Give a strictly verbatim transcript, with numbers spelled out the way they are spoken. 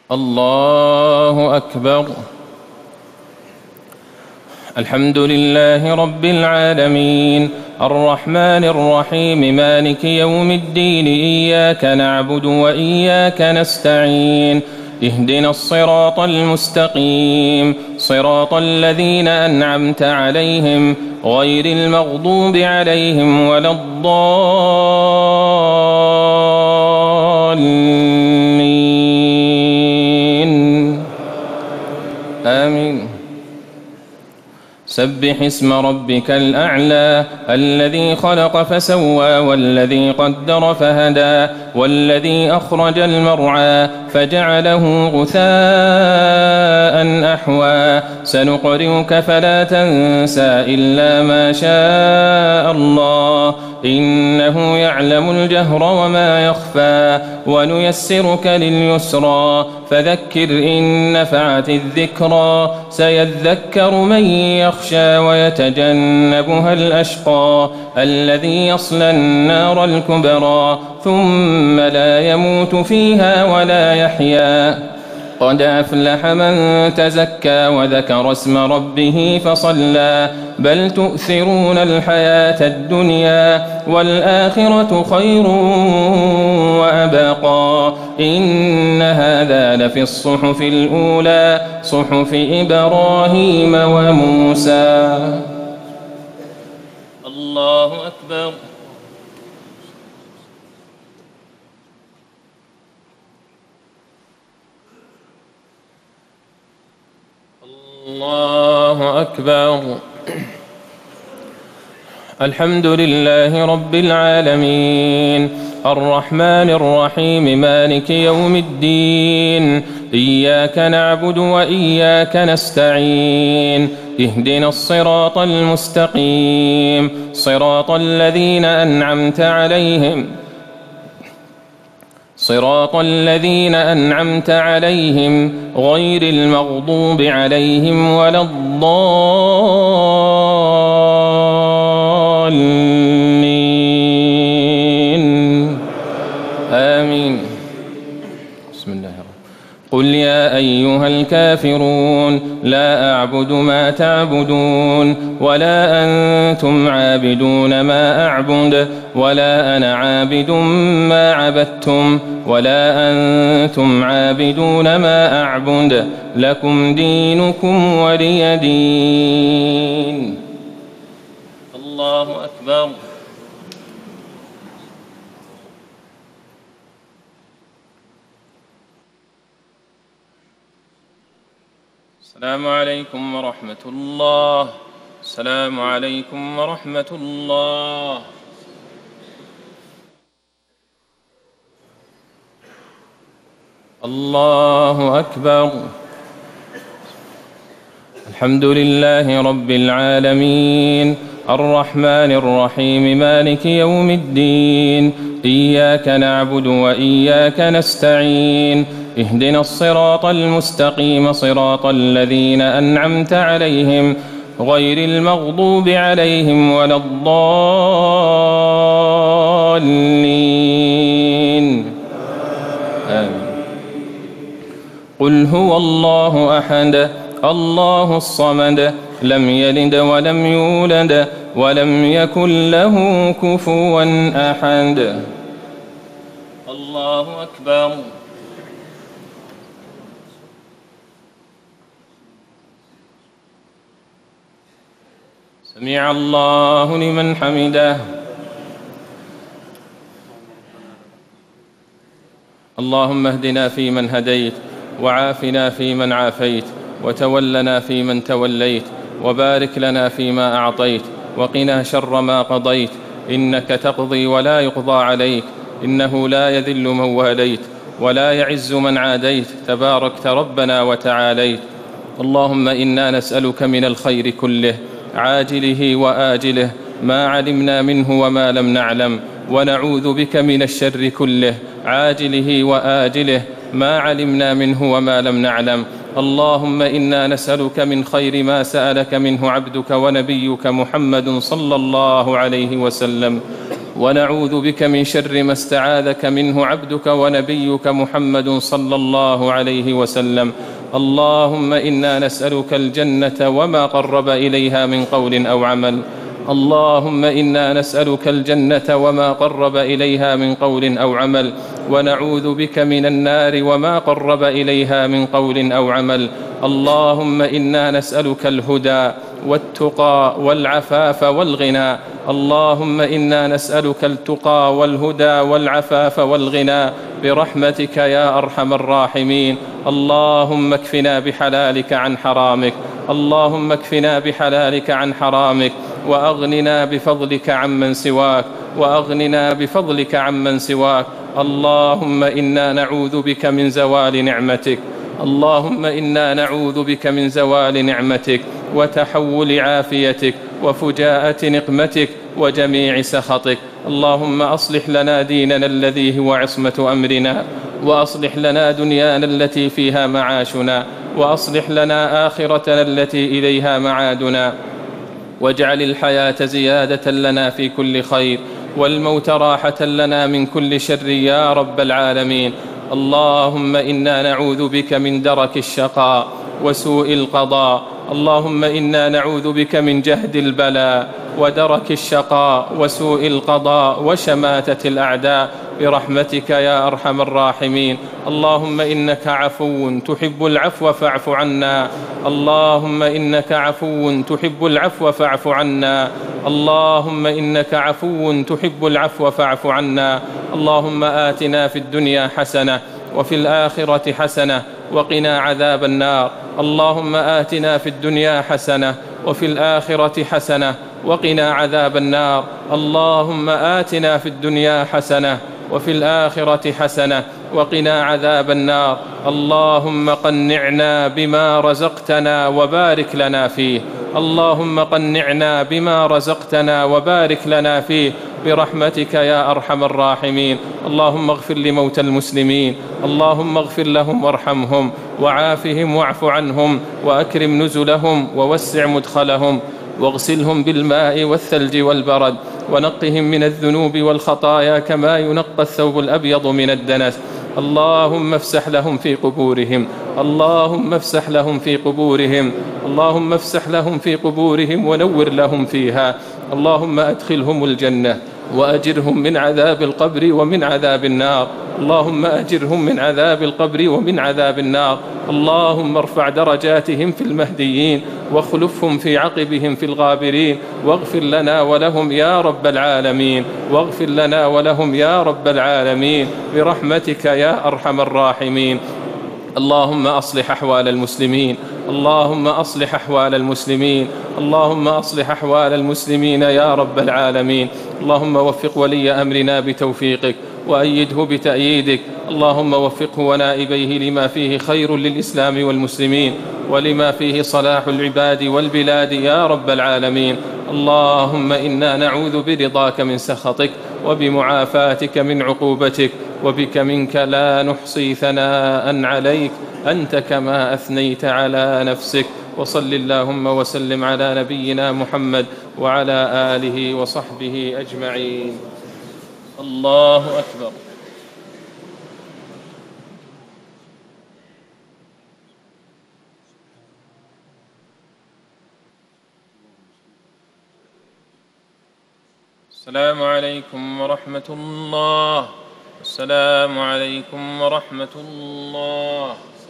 الله أكبر. الحمد لله رب العالمين الرحمن الرحيم مالك يوم الدين إياك نعبد وإياك نستعين اهدنا الصراط المستقيم صراط الذين أنعمت عليهم غير المغضوب عليهم ولا الضالين آمين. سبح اسم ربك الأعلى الذي خلق فسوى والذي قدر فهدى والذي أخرج المرعى فجعله غثاء أحوى سنقرئك فلا تنسى إلا ما شاء الله إنه يعلم الجهر وما يخفى ونيسرك لليسرى فذكر إن نفعت الذكرى سيذكر من يخشى ويتجنبها الأشقى الذي يصلى النار الكبرى ثم لا يموت فيها ولا يحيا قد أفلح من تزكى وذكر اسم ربه فصلى بل تؤثرون الحياة الدنيا والآخرة خير وأبقى إن هذا لفي الصحف الأولى صحف إبراهيم وموسى. الله أكبر. الله أكبر. الحمد لله رب العالمين الرحمن الرحيم مالك يوم الدين إياك نعبد وإياك نستعين اهدنا الصراط المستقيم صراط الذين أنعمت عليهم صراط الذين أنعمت عليهم غير المغضوب عليهم ولا الضالين آمين. بسم الله الرحمن الرحيم. قل يا أيها الكافرون لا أعبد ما تعبدون ولا أنتم عابدون ما أعبد ولا أنا عابد ما عبدتم ولا أنتم عابدون ما أعبد لكم دينكم ولي دين. الله أكبر. السلام عليكم ورحمة الله. السلام عليكم ورحمة الله. الله أكبر. الحمد لله رب العالمين الرحمن الرحيم مالك يوم الدين إياك نعبد وإياك نستعين اهدنا الصراط المستقيم صراط الذين أنعمت عليهم غير المغضوب عليهم ولا الضالين آمين. قل هو الله أحد الله الصمد لم يلد ولم يولد ولم يكن له كفوا أحد. الله أكبر. سمع الله لمن حمده. اللهم اهدنا فيمن هديت وعافنا فيمن عافيت وتولنا فيمن توليت وبارك لنا فيما أعطيت وقنا شر ما قضيت إنك تقضي ولا يقضى عليك إنه لا يذل من واليت ولا يعز من عاديت تباركت ربنا وتعاليت. اللهم إنا نسألك من الخير كله عاجله وآجله ما علمنا منه وما لم نعلم ونعوذ بك من الشر كله عاجله وآجله ما علمنا منه وما لم نعلم. اللهم إنا نسألك من خير ما سألك منه عبدك ونبيك محمد صلى الله عليه وسلم ونعوذ بك من شر ما استعاذك منه عبدك ونبيك محمد صلى الله عليه وسلم. اللهم إنا نسألك الجنة وما قرب إليها من قول أو عمل. اللهم إنا نسألك الجنة وما قرب إليها من قول أو عمل، ونعوذ بك من النار وما قرب إليها من قول أو عمل. اللهم إنا نسألك الهدى والتقى والعفاف والغنى. اللهم إنا نسألك التقى والهدى والعفاف والغنى برحمتك يا أرحم الراحمين. اللهم اكفنا بحلالك عن حرامك. اللهم اكفنا بحلالك عن حرامك، وأغننا بفضلك عمن سواك وأغننا بفضلك عمن سواك. اللهم إنا نعوذ بك من زوال نعمتك. اللهم إنا نعوذ بك من زوال نعمتك وتحول عافيتك وفجاءة نقمتك وجميع سخطك. اللهم أصلح لنا ديننا الذي هو عصمة أمرنا، وأصلح لنا دنيانا التي فيها معاشنا، وأصلح لنا آخرتنا التي إليها معادنا، واجعل الحياة زيادة لنا في كل خير، والموت راحة لنا من كل شر يا رب العالمين. اللهم إنا نعوذ بك من درك الشقاء وسوء القضاء. اللهم إنا نعوذ بك من جهد البلاء ودرك الشقاء وسوء القضاء وشماتة الأعداء برحمتك يا أرحم الراحمين. اللهم إنك عفو تحب العفو فاعف عنا. اللهم إنك عفو تحب العفو فاعف عنا. اللهم إنك عفو تحب العفو فاعف عنا. اللهم آتنا في الدنيا حسنة وفي الآخرة حسنة وقنا عذاب النار. اللهم آتنا في الدنيا حسنة وفي الآخرة حسنة وقنا عذاب النار. اللهم آتنا في الدنيا حسنة وفي الآخرة حسنة وقنا عذاب النار. اللهم قنعنا بما رزقتنا وبارك لنا فيه. اللهم قنعنا بما رزقتنا وبارك لنا فيه برحمتك يا أرحم الراحمين. اللهم اغفر لموتى المسلمين. اللهم اغفر لهم وارحمهم وعافهم واعف عنهم وأكرم نزلهم ووسع مدخلهم، واغسلهم بالماء والثلج والبرد، ونقهم من الذنوب والخطايا كما ينقى الثوب الأبيض من الدنس. اللهم افسح لهم في قبورهم. اللهم افسح لهم في قبورهم. اللهم افسح لهم في قبورهم ونور لهم فيها. اللهم أدخلهم الجنة وأجرهم من عذاب القبر ومن عذاب النار. اللهم أجرهم من عذاب القبر ومن عذاب النار. اللهم ارفع درجاتهم في المهديين واخلفهم في عقبهم في الغابرين، واغفر لنا ولهم يا رب العالمين. واغفر لنا ولهم يا رب العالمين برحمتك يا أرحم الراحمين. اللهم أصلح أحوال المسلمين. اللهم أصلح أحوال المسلمين. اللهم أصلح أحوال المسلمين يا رب العالمين. اللهم وفق ولي أمرنا بتوفيقك وأيده بتأييدك. اللهم وفقه ونائبيه لما فيه خير للإسلام والمسلمين، ولما فيه صلاح العباد والبلاد يا رب العالمين. اللهم إنا نعوذ برضاك من سخطك وبمعافاتك من عقوبتك، وبك منك لا نحصي ثناء عليك أنت كما أثنيت على نفسك. وصل اللهم وسلم على نبينا محمد وعلى آله وصحبه أجمعين. الله أكبر. السلام عليكم ورحمة الله. السلام عليكم ورحمة الله.